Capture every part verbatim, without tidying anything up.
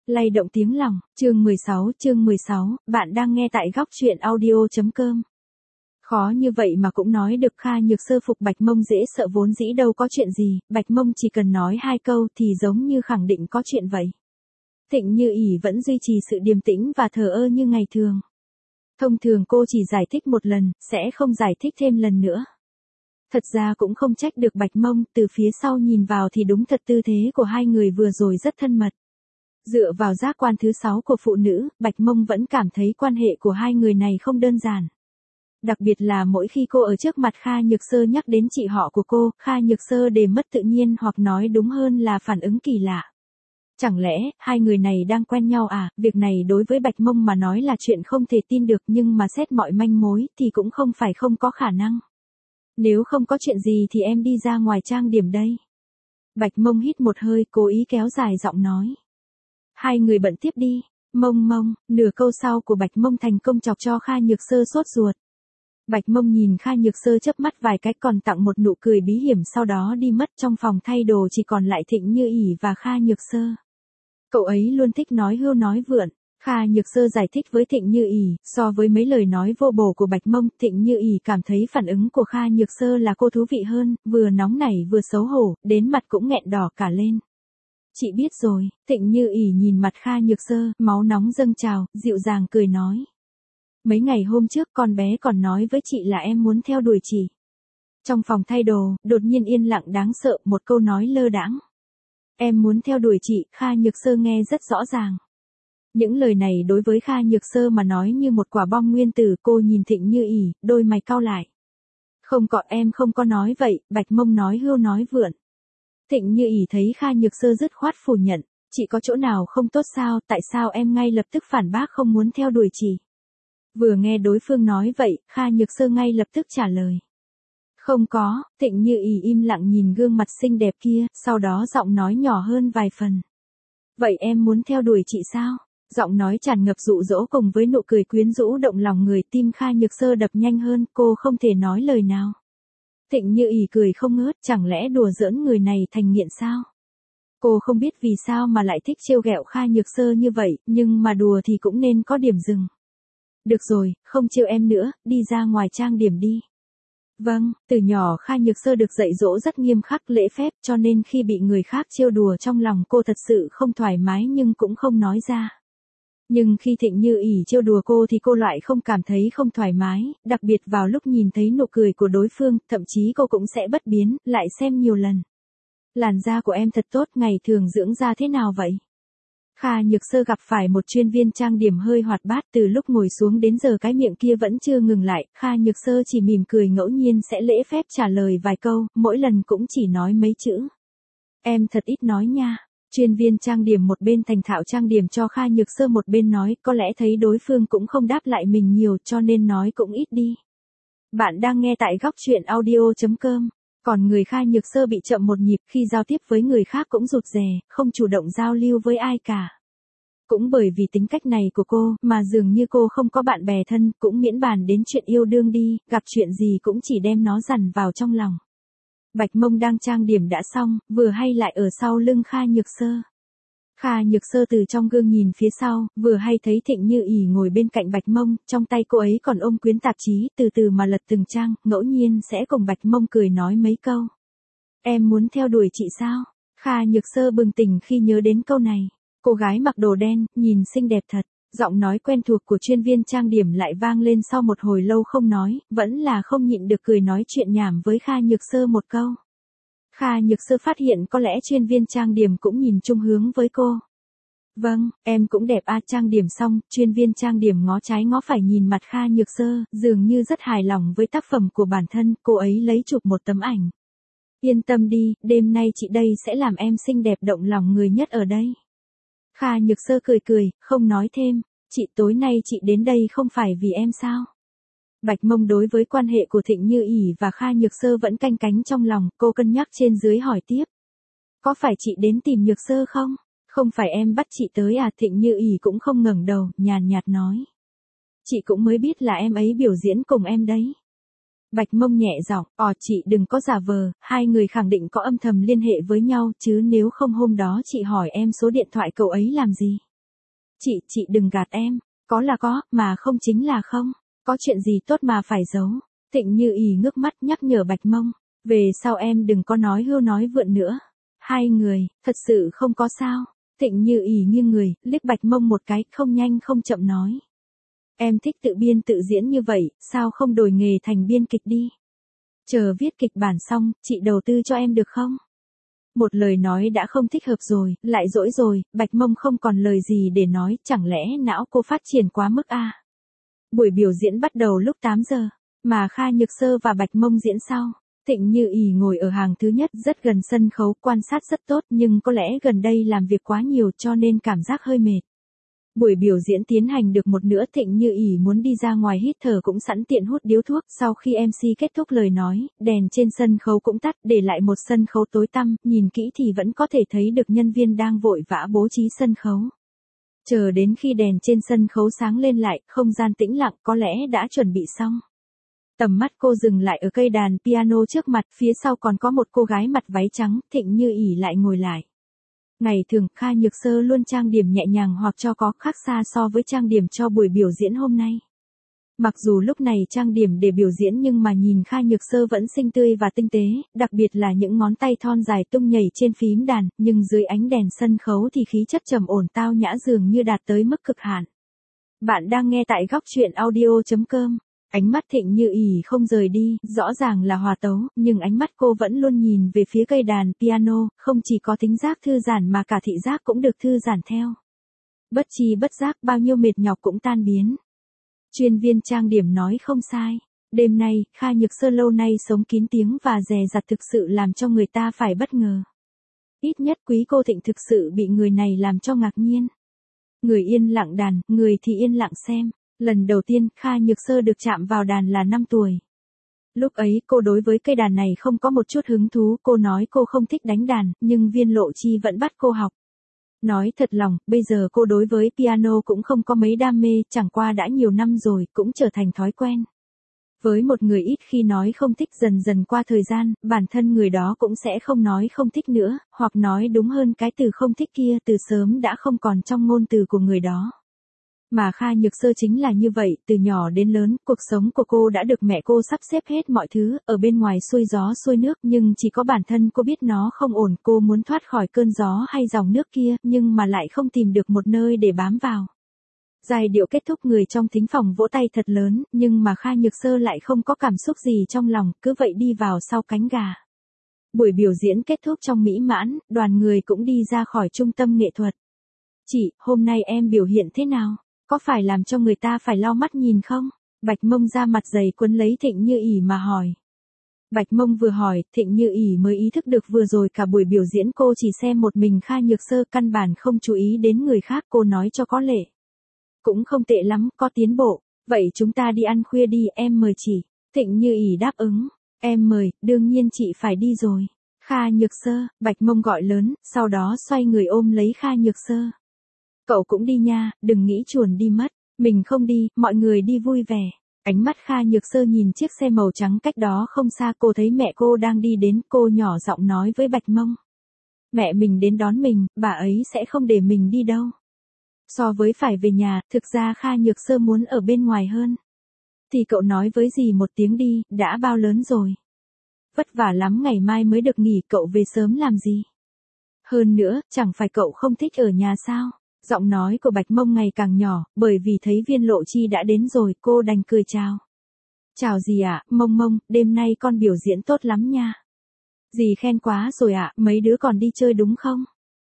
Lay động tiếng lòng, chương mười sáu, chương mười sáu, bạn đang nghe tại góc truyện audio.com. Khó như vậy mà cũng nói được. Kha Nhược Sơ phục Bạch Mông dễ sợ vốn dĩ đâu có chuyện gì, Bạch Mông chỉ cần nói hai câu thì giống như khẳng định có chuyện vậy. Thịnh Như ỉ vẫn duy trì sự điềm tĩnh và thờ ơ như ngày thường. Thông thường cô chỉ giải thích một lần, sẽ không giải thích thêm lần nữa. Thật ra cũng không trách được Bạch Mông, từ phía sau nhìn vào thì đúng thật tư thế của hai người vừa rồi rất thân mật. Dựa vào giác quan thứ sáu của phụ nữ, Bạch Mông vẫn cảm thấy quan hệ của hai người này không đơn giản. Đặc biệt là mỗi khi cô ở trước mặt Kha Nhược Sơ nhắc đến chị họ của cô, Kha Nhược Sơ đều mất tự nhiên hoặc nói đúng hơn là phản ứng kỳ lạ. Chẳng lẽ, hai người này đang quen nhau à? Việc này đối với Bạch Mông mà nói là chuyện không thể tin được, nhưng mà xét mọi manh mối thì cũng không phải không có khả năng. Nếu không có chuyện gì thì em đi ra ngoài trang điểm đây. Bạch Mông hít một hơi, cố ý kéo dài giọng nói. Hai người bận tiếp đi. Mông Mông, nửa câu sau của Bạch Mông thành công chọc cho Kha Nhược Sơ sốt ruột. Bạch Mông nhìn Kha Nhược Sơ chớp mắt vài cái còn tặng một nụ cười bí hiểm, sau đó đi mất. Trong phòng thay đồ chỉ còn lại Thịnh Như ỉ và Kha Nhược Sơ. Cậu ấy luôn thích nói hưu nói vượn. Kha Nhược Sơ giải thích với Thịnh Như ỉ, so với mấy lời nói vô bổ của Bạch Mông, Thịnh Như ỉ cảm thấy phản ứng của Kha Nhược Sơ là cô thú vị hơn, vừa nóng nảy vừa xấu hổ, đến mặt cũng nghẹn đỏ cả lên. Chị biết rồi. Thịnh Như ỉ nhìn mặt Kha Nhược Sơ, máu nóng dâng trào, dịu dàng cười nói. Mấy ngày hôm trước con bé còn nói với chị là em muốn theo đuổi chị. Trong phòng thay đồ, đột nhiên yên lặng đáng sợ, một câu nói lơ đãng. Em muốn theo đuổi chị. Kha Nhược Sơ nghe rất rõ ràng. Những lời này đối với Kha Nhược Sơ mà nói như một quả bom nguyên tử. Cô nhìn Thịnh Như ỉ, đôi mày cau lại. Không có, em không có nói vậy. Bạch Mông nói hưu nói vượn. Thịnh Như ỉ thấy Kha Nhược Sơ dứt khoát phủ nhận. Chị có chỗ nào không tốt sao? Tại sao em ngay lập tức phản bác không muốn theo đuổi chị? Vừa nghe đối phương nói vậy, Kha Nhược Sơ ngay lập tức trả lời. Không có. Thịnh Như ỉ im lặng nhìn gương mặt xinh đẹp kia, sau đó giọng nói nhỏ hơn vài phần. Vậy em muốn theo đuổi chị sao? Giọng nói tràn ngập dụ dỗ cùng với nụ cười quyến rũ động lòng người. Tim Kha Nhược Sơ đập nhanh hơn, cô không thể nói lời nào. Thịnh Như ỉ cười không ngớt, chẳng lẽ đùa giỡn người này thành nghiện sao? Cô không biết vì sao mà lại thích trêu ghẹo Kha Nhược Sơ như vậy, nhưng mà đùa thì cũng nên có điểm dừng. Được rồi, không trêu em nữa, đi ra ngoài trang điểm đi. Vâng, từ nhỏ Kha Nhược Sơ được dạy dỗ rất nghiêm khắc lễ phép, cho nên khi bị người khác trêu đùa trong lòng cô thật sự không thoải mái nhưng cũng không nói ra. Nhưng khi Thịnh Như ỉ trêu đùa cô thì cô lại không cảm thấy không thoải mái, đặc biệt vào lúc nhìn thấy nụ cười của đối phương, thậm chí cô cũng sẽ bất biến, lại xem nhiều lần. Làn da của em thật tốt, ngày thường dưỡng da thế nào vậy? Kha Nhược Sơ gặp phải một chuyên viên trang điểm hơi hoạt bát, từ lúc ngồi xuống đến giờ cái miệng kia vẫn chưa ngừng lại. Kha Nhược Sơ chỉ mỉm cười ngẫu nhiên sẽ lễ phép trả lời vài câu, mỗi lần cũng chỉ nói mấy chữ. Em thật ít nói nha. Chuyên viên trang điểm một bên thành thạo trang điểm cho Kha Nhược Sơ, một bên nói, có lẽ thấy đối phương cũng không đáp lại mình nhiều cho nên nói cũng ít đi. Bạn đang nghe tại góc truyện audio.com. Còn người Kha Nhược Sơ bị chậm một nhịp, khi giao tiếp với người khác cũng rụt rè, không chủ động giao lưu với ai cả. Cũng bởi vì tính cách này của cô, mà dường như cô không có bạn bè thân, cũng miễn bàn đến chuyện yêu đương đi, gặp chuyện gì cũng chỉ đem nó dằn vào trong lòng. Bạch Mông đang trang điểm đã xong, vừa hay lại ở sau lưng Kha Nhược Sơ. Kha Nhược Sơ từ trong gương nhìn phía sau, vừa hay thấy Thịnh Như ỉ ngồi bên cạnh Bạch Mông, trong tay cô ấy còn ôm quyển tạp chí, từ từ mà lật từng trang, ngẫu nhiên sẽ cùng Bạch Mông cười nói mấy câu. Em muốn theo đuổi chị sao? Kha Nhược Sơ bừng tỉnh khi nhớ đến câu này. Cô gái mặc đồ đen, nhìn xinh đẹp thật. Giọng nói quen thuộc của chuyên viên trang điểm lại vang lên sau một hồi lâu không nói, vẫn là không nhịn được cười nói chuyện nhảm với Kha Nhược Sơ một câu. Kha Nhược Sơ phát hiện có lẽ chuyên viên trang điểm cũng nhìn chung hướng với cô. Vâng, em cũng đẹp a. Trang điểm xong, chuyên viên trang điểm ngó trái ngó phải nhìn mặt Kha Nhược Sơ, dường như rất hài lòng với tác phẩm của bản thân, cô ấy lấy chụp một tấm ảnh. Yên tâm đi, đêm nay chị đây sẽ làm em xinh đẹp động lòng người nhất ở đây. Kha Nhược Sơ cười cười, không nói thêm. Chị, tối nay chị đến đây không phải vì em sao? Bạch Mông đối với quan hệ của Thịnh Như ỉ và Kha Nhược Sơ vẫn canh cánh trong lòng, cô cân nhắc trên dưới hỏi tiếp. Có phải chị đến tìm Nhược Sơ không? Không phải em bắt chị tới à? Thịnh Như ỉ cũng không ngẩng đầu, nhàn nhạt nói. Chị cũng mới biết là em ấy biểu diễn cùng em đấy. Bạch Mông nhẹ giọng, ò chị đừng có giả vờ, hai người khẳng định có âm thầm liên hệ với nhau, chứ nếu không hôm đó chị hỏi em số điện thoại cậu ấy làm gì? Chị, chị đừng gạt em. Có là có, mà không chính là không. Có chuyện gì tốt mà phải giấu. Thịnh Như Ý ngước mắt nhắc nhở Bạch Mông. Về sau em đừng có nói hưu nói vượn nữa. Hai người, thật sự không có sao. Thịnh Như Ý nghiêng người, liếc Bạch Mông một cái, không nhanh không chậm nói. Em thích tự biên tự diễn như vậy, sao không đổi nghề thành biên kịch đi? Chờ viết kịch bản xong, chị đầu tư cho em được không? Một lời nói đã không thích hợp rồi, lại dỗi rồi, Bạch Mông không còn lời gì để nói, chẳng lẽ não cô phát triển quá mức à? Buổi biểu diễn bắt đầu lúc tám giờ, mà Kha Nhược Sơ và Bạch Mông diễn sau. Thịnh Như Ý ngồi ở hàng thứ nhất rất gần sân khấu, quan sát rất tốt nhưng có lẽ gần đây làm việc quá nhiều cho nên cảm giác hơi mệt. Buổi biểu diễn tiến hành được một nửa, Thịnh Như Ý muốn đi ra ngoài hít thở cũng sẵn tiện hút điếu thuốc. Sau khi em xê kết thúc lời nói, đèn trên sân khấu cũng tắt, để lại một sân khấu tối tăm, nhìn kỹ thì vẫn có thể thấy được nhân viên đang vội vã bố trí sân khấu. Chờ đến khi đèn trên sân khấu sáng lên lại, không gian tĩnh lặng, có lẽ đã chuẩn bị xong. Tầm mắt cô dừng lại ở cây đàn piano trước mặt, phía sau còn có một cô gái mặc váy trắng. Thịnh Như Ý lại ngồi lại. Ngày thường, Kha Nhược Sơ luôn trang điểm nhẹ nhàng hoặc cho có khác xa so với trang điểm cho buổi biểu diễn hôm nay. Mặc dù lúc này trang điểm để biểu diễn nhưng mà nhìn Kha Nhược Sơ vẫn xinh tươi và tinh tế, đặc biệt là những ngón tay thon dài tung nhảy trên phím đàn, nhưng dưới ánh đèn sân khấu thì khí chất trầm ổn tao nhã dường như đạt tới mức cực hạn. Bạn đang nghe tại góc truyện audio chấm com. Ánh mắt Thịnh Như Ý không rời đi, rõ ràng là hòa tấu, nhưng ánh mắt cô vẫn luôn nhìn về phía cây đàn piano, không chỉ có thính giác thư giãn mà cả thị giác cũng được thư giãn theo. Bất chi bất giác bao nhiêu mệt nhọc cũng tan biến. Chuyên viên trang điểm nói không sai. Đêm nay, Kha Nhược Sơ lâu nay sống kín tiếng và dè dặt thực sự làm cho người ta phải bất ngờ. Ít nhất quý cô Thịnh thực sự bị người này làm cho ngạc nhiên. Người yên lặng đàn, người thì yên lặng xem. Lần đầu tiên, Kha Nhược Sơ được chạm vào đàn là năm tuổi. Lúc ấy, cô đối với cây đàn này không có một chút hứng thú, cô nói cô không thích đánh đàn, nhưng Viên Lộ Chi vẫn bắt cô học. Nói thật lòng, bây giờ cô đối với piano cũng không có mấy đam mê, chẳng qua đã nhiều năm rồi, cũng trở thành thói quen. Với một người ít khi nói không thích, dần dần qua thời gian, bản thân người đó cũng sẽ không nói không thích nữa, hoặc nói đúng hơn cái từ không thích kia từ sớm đã không còn trong ngôn từ của người đó. Mà Kha Nhược Sơ chính là như vậy, từ nhỏ đến lớn, cuộc sống của cô đã được mẹ cô sắp xếp hết mọi thứ, ở bên ngoài xuôi gió xuôi nước, nhưng chỉ có bản thân cô biết nó không ổn, cô muốn thoát khỏi cơn gió hay dòng nước kia, nhưng mà lại không tìm được một nơi để bám vào. Giai điệu kết thúc, người trong thính phòng vỗ tay thật lớn, nhưng mà Kha Nhược Sơ lại không có cảm xúc gì trong lòng, cứ vậy đi vào sau cánh gà. Buổi biểu diễn kết thúc trong mỹ mãn, đoàn người cũng đi ra khỏi trung tâm nghệ thuật. Chị, hôm nay em biểu hiện thế nào? Có phải làm cho người ta phải lau mắt nhìn không? Bạch Mông ra mặt dày quấn lấy Thịnh Như Ý mà hỏi. Bạch Mông vừa hỏi, Thịnh Như Ý mới ý thức được vừa rồi cả buổi biểu diễn cô chỉ xem một mình Kha Nhược Sơ, căn bản không chú ý đến người khác. Cô nói cho có lệ. Cũng không tệ lắm, có tiến bộ. Vậy chúng ta đi ăn khuya đi, em mời chị. Thịnh Như Ý đáp ứng. Em mời, đương nhiên chị phải đi rồi. Kha Nhược Sơ, Bạch Mông gọi lớn, sau đó xoay người ôm lấy Kha Nhược Sơ. Cậu cũng đi nha, đừng nghĩ chuồn đi mất. Mình không đi, mọi người đi vui vẻ. Ánh mắt Kha Nhược Sơ nhìn chiếc xe màu trắng cách đó không xa, cô thấy mẹ cô đang đi đến, cô nhỏ giọng nói với Bạch Mông. Mẹ mình đến đón mình, bà ấy sẽ không để mình đi đâu. So với phải về nhà, thực ra Kha Nhược Sơ muốn ở bên ngoài hơn. Thì cậu nói với dì một tiếng đi, đã bao lớn rồi. Vất vả lắm, ngày mai mới được nghỉ, cậu về sớm làm gì? Hơn nữa, chẳng phải cậu không thích ở nhà sao? Giọng nói của Bạch Mông ngày càng nhỏ, bởi vì thấy Viên Lộ Chi đã đến rồi, cô đành cười chào. Chào dì ạ, Mông Mông, đêm nay con biểu diễn tốt lắm nha. Dì khen quá rồi ạ, mấy đứa còn đi chơi đúng không?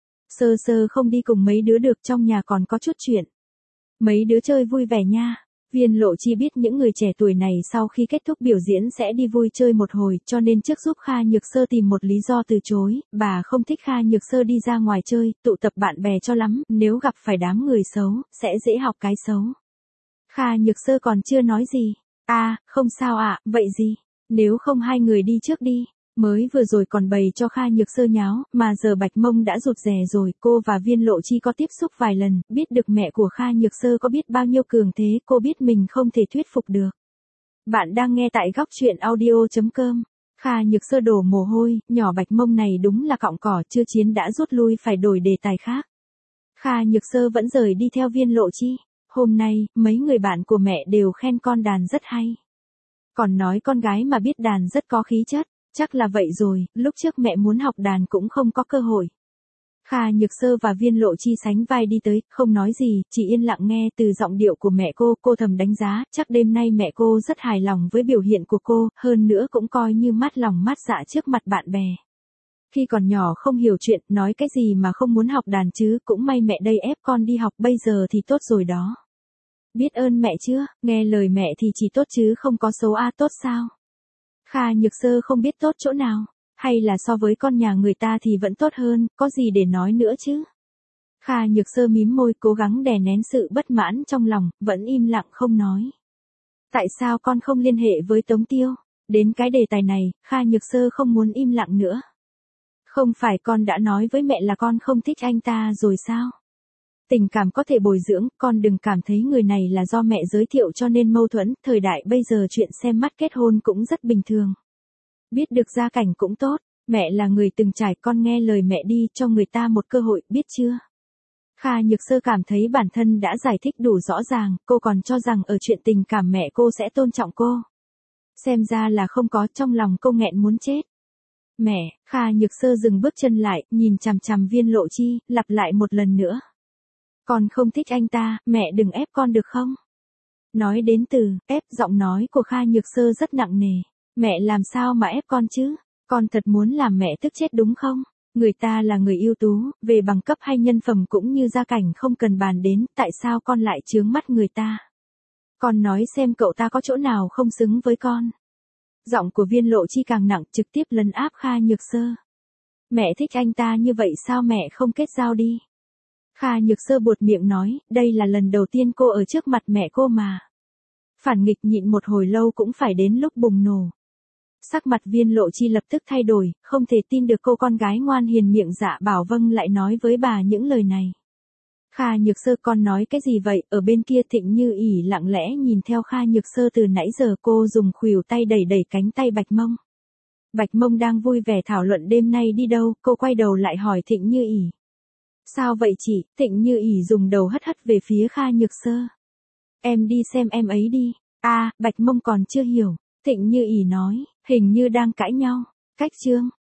Sơ Sơ không đi cùng mấy đứa được, trong nhà còn có chút chuyện. Mấy đứa chơi vui vẻ nha. Viên Lộ Chi biết những người trẻ tuổi này sau khi kết thúc biểu diễn sẽ đi vui chơi một hồi, cho nên trước giúp Kha Nhược Sơ tìm một lý do từ chối. Bà không thích Kha Nhược Sơ đi ra ngoài chơi, tụ tập bạn bè cho lắm, nếu gặp phải đám người xấu, sẽ dễ học cái xấu. Kha Nhược Sơ còn chưa nói gì. À, không sao ạ, vậy gì? Nếu không hai người đi trước đi. Mới vừa rồi còn bày cho Kha Nhược Sơ nháo, mà giờ Bạch Mông đã rụt rè rồi. Cô và Viên Lộ Chi có tiếp xúc vài lần, biết được mẹ của Kha Nhược Sơ có biết bao nhiêu cường thế, cô biết mình không thể thuyết phục được. Bạn đang nghe tại góc truyện audio chấm com. Kha Nhược Sơ đổ mồ hôi, nhỏ Bạch Mông này đúng là cọng cỏ, chưa chiến đã rút lui, phải đổi đề tài khác. Kha Nhược Sơ vẫn rời đi theo Viên Lộ Chi. Hôm nay, mấy người bạn của mẹ đều khen con đàn rất hay. Còn nói con gái mà biết đàn rất có khí chất. Chắc là vậy rồi, lúc trước mẹ muốn học đàn cũng không có cơ hội. Kha Nhược Sơ và Viên Lộ Chi sánh vai đi tới, không nói gì, chỉ yên lặng nghe từ giọng điệu của mẹ cô, cô thầm đánh giá, chắc đêm nay mẹ cô rất hài lòng với biểu hiện của cô, hơn nữa cũng coi như mát lòng mát dạ trước mặt bạn bè. Khi còn nhỏ không hiểu chuyện, nói cái gì mà không muốn học đàn chứ, cũng may mẹ đây ép con đi học, bây giờ thì tốt rồi đó. Biết ơn mẹ chưa, nghe lời mẹ thì chỉ tốt chứ không có xấu a tốt sao? Kha Nhược Sơ không biết tốt chỗ nào, hay là so với con nhà người ta thì vẫn tốt hơn, có gì để nói nữa chứ? Kha Nhược Sơ mím môi cố gắng đè nén sự bất mãn trong lòng, vẫn im lặng không nói. Tại sao con không liên hệ với Tống Tiêu? Đến cái đề tài này, Kha Nhược Sơ không muốn im lặng nữa. Không phải con đã nói với mẹ là con không thích anh ta rồi sao? Tình cảm có thể bồi dưỡng, con đừng cảm thấy người này là do mẹ giới thiệu cho nên mâu thuẫn, thời đại bây giờ chuyện xem mắt kết hôn cũng rất bình thường. Biết được gia cảnh cũng tốt, mẹ là người từng trải, con nghe lời mẹ đi, cho người ta một cơ hội, biết chưa? Kha Nhược Sơ cảm thấy bản thân đã giải thích đủ rõ ràng, cô còn cho rằng ở chuyện tình cảm mẹ cô sẽ tôn trọng cô. Xem ra là không có, trong lòng cô nghẹn muốn chết. Mẹ, Kha Nhược Sơ dừng bước chân lại, nhìn chằm chằm Viên Lộ Chi, lặp lại một lần nữa. Con không thích anh ta, mẹ đừng ép con được không? Nói đến từ, ép, giọng nói của Kha Nhược Sơ rất nặng nề. Mẹ làm sao mà ép con chứ? Con thật muốn làm mẹ tức chết đúng không? Người ta là người ưu tú, về bằng cấp hay nhân phẩm cũng như gia cảnh không cần bàn đến, tại sao con lại chướng mắt người ta? Con nói xem cậu ta có chỗ nào không xứng với con? Giọng của Viên Lộ Chi càng nặng, trực tiếp lấn áp Kha Nhược Sơ. Mẹ thích anh ta như vậy sao mẹ không kết giao đi? Kha Nhược Sơ buột miệng nói, đây là lần đầu tiên cô ở trước mặt mẹ cô mà. Phản nghịch nhịn một hồi lâu cũng phải đến lúc bùng nổ. Sắc mặt Viên Lộ Chi lập tức thay đổi, không thể tin được cô con gái ngoan hiền miệng dạ bảo vâng lại nói với bà những lời này. Kha Nhược Sơ con nói cái gì vậy, ở bên kia Thịnh Như ỉ lặng lẽ nhìn theo Kha Nhược Sơ từ nãy giờ cô dùng khuỷu tay đẩy đẩy cánh tay Bạch Mông. Bạch Mông đang vui vẻ thảo luận đêm nay đi đâu, cô quay đầu lại hỏi Thịnh Như ỉ. Sao vậy chị, Thịnh Như ỉ dùng đầu hất hất về phía Kha Nhược Sơ. Em đi xem em ấy đi. A, à, Bạch Mông còn chưa hiểu, Thịnh Như ỉ nói, hình như đang cãi nhau. Cách chương